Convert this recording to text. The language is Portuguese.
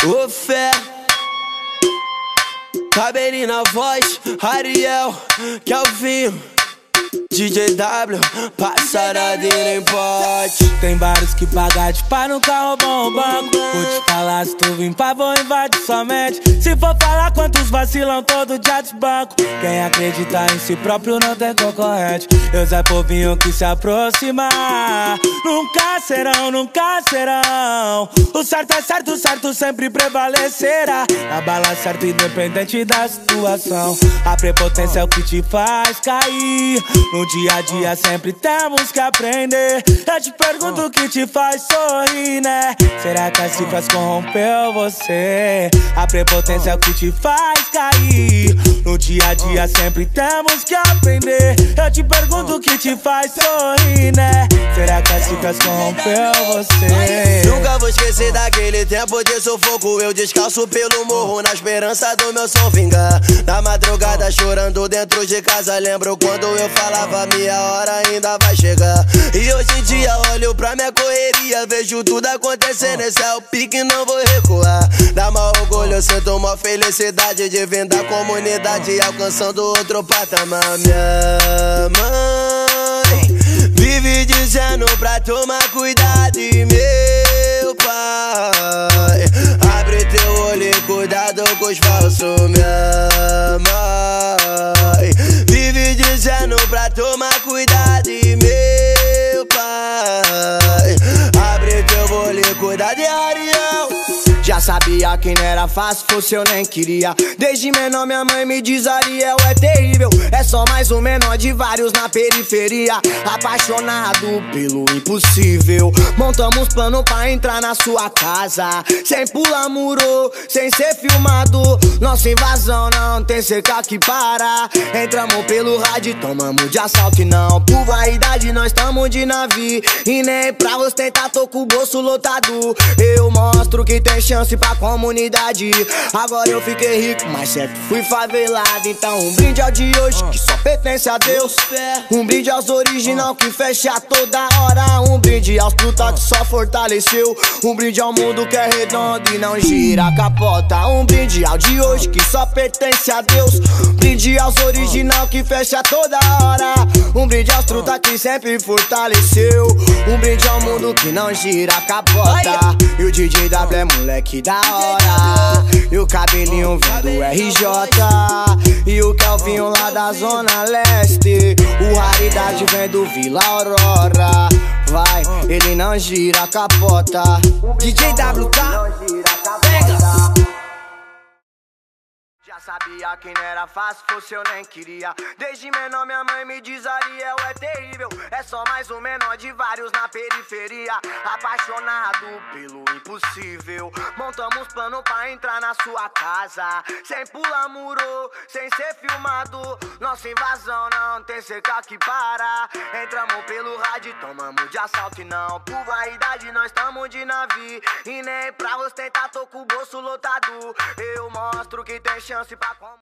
Ô fé, cabelinho na voz, Ariel, Kelvinho, DJ W, passaradeira em pote. Tem vários que pagar de pá, nunca roubam o banco. Vou te falar, se tu vir pá, vou invadir somente. Se for falar quantos vacilam, todo dia desbanco. Quem acredita em si próprio não tem concorrente. Eu Zé Povinho que se aproximar. Nunca serão, nunca serão. O certo é certo, o certo sempre prevalecerá. A bala certa independente da situação. A prepotência é o que te faz cair. No dia a dia sempre temos que aprender. Eu te pergunto o que te faz sorrir, né? Será que as cifras corrompeu você? A prepotência é o que te faz cair. No dia a dia sempre temos que aprender. Eu te pergunto o que te faz sorrir, né? Será que as cifras corrompeu você? Nunca vou esquecer daquele tempo de sufoco. Eu descalço pelo morro na esperança do meu som vingar. Na madrugada chorando dentro de casa. Lembro quando eu falava minha hora ainda vai chegar. E hoje em dia olho pra minha correria, vejo tudo acontecendo, esse é o pique, não vou recuar. Dá maior orgulho, eu sinto uma felicidade de vir da comunidade alcançando outro patamar. Minha mãe vive dizendo pra tomar cuidado e meu pai abre teu olho e cuidado com os falsos. Minha mãe vive dizendo pra tomar cuidado e meu pai abre teu olho e cuidado e Ariel. Já sabia que não era fácil, fosse eu nem queria. Desde menor minha mãe me diz: Ariel é terrível. É só mais um menor de vários na periferia, apaixonado pelo impossível. Montamos plano pra entrar na sua casa, sem pular muro, sem ser filmado. Nossa invasão não tem cerca que para. Entramos pelo rádio, tomamos de assalto e não. Por vaidade nós tamo de navio. E nem pra ostentar tô com o bolso lotado. Eu mostro que tem chance pra comunidade. Agora eu fiquei rico, mas sempre fui favelado. Então um brinde ao de hoje que só pertence a Deus. Um brinde aos original que fecha toda hora. Um brinde aos puta que só fortaleceu. Um brinde ao mundo que é redondo e não gira a capota. Um brinde ao de hoje que só pertence a Deus. Um brinde aos original que fecha toda hora. Um brinde aos truta que sempre fortaleceu. Um brinde ao mundo que não gira a capota. E o DJ W é moleque da hora. E o cabelinho vem do RJ. E o Kelvinho lá da Zona Leste. O Raridade vem do Vila Aurora. Vai, ele não gira a capota. DJ W, tá? Pega! Já sabia que não era fácil, fosse eu nem queria. Desde menor minha mãe me diz: Ariel é terrível. É só mais um menor de vários na periferia, apaixonado pelo impossível. Montamos plano pra entrar na sua casa, sem pular muro, sem ser filmado. Nossa invasão não tem cerca que para. Entramos pelo rádio, tomamos de assalto e não. Por vaidade nós tamo de navio. E nem pra ostentar tô com o bolso lotado. Eu mostro que tem chance pra